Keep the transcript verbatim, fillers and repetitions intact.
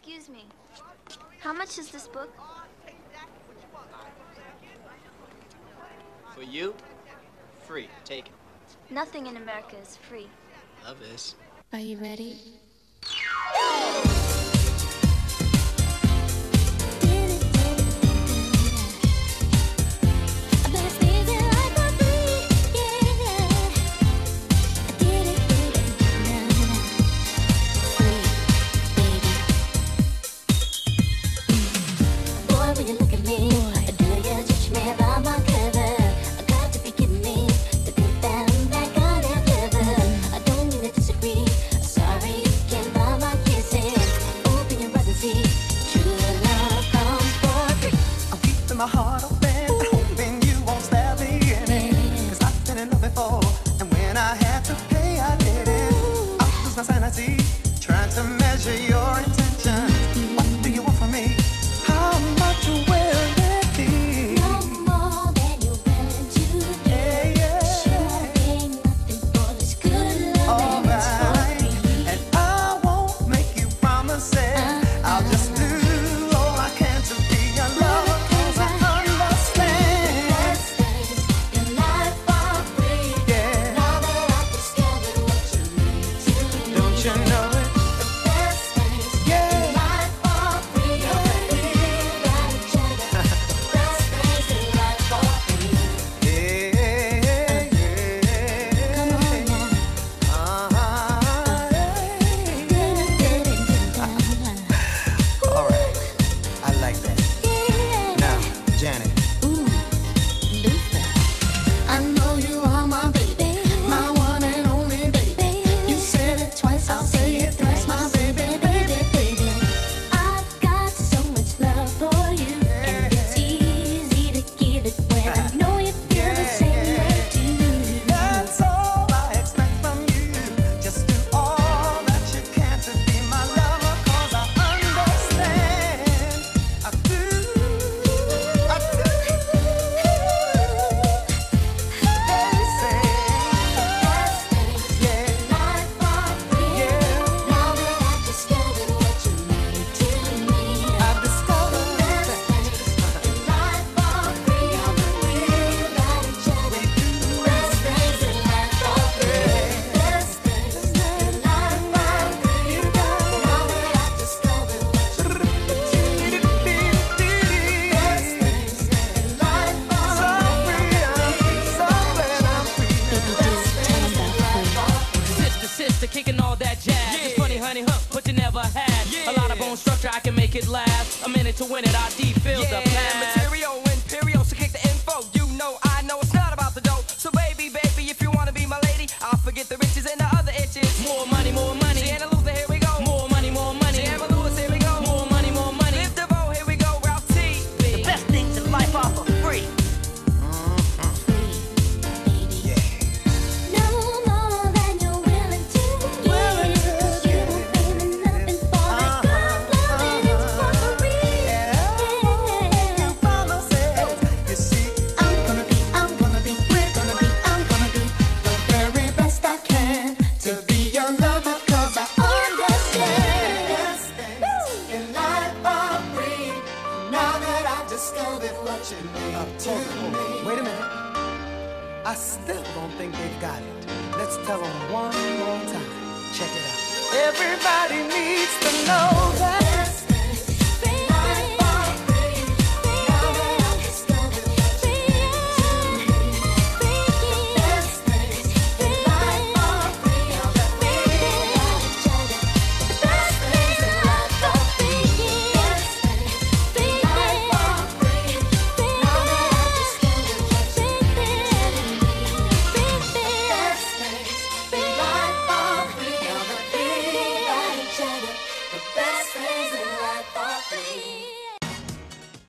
Excuse me. How much is this book? For you, free. Take it. Nothing in America is free. Love is. Are you ready? My heart open, hoping you won't stab me in it. Cause I've been in love before, and when I had to pay, I did it. I lose my sanity, trying to measure your intention. What do you want from me? How much will it be? No more than you're willing to do. Yeah, yeah. Sure ain't nothing for this good love. All right, and I won't make you promises. uh, I'll just do all I can to be your lover. Kicking all that jazz. Yeah. It's funny, honey, huh? But you never had yeah. a lot of bone structure. I can make it last. A minute to win it. I defeel yeah. the plan. Material, imperial. So kick the info. You know, I know it's not about the dough. So baby, baby, if you wanna be my lady, I'll forget the riches and the other itches. More money, more money. Sienna Luther, here we go. More money, more money. Sienna Lewis, here we go. More money, more money. Live DeVoe, here we go. Ralph T. The best things in life are for free. Wait a minute. I still don't think they've got it. Let's tell them one more time. Check it out. Everybody needs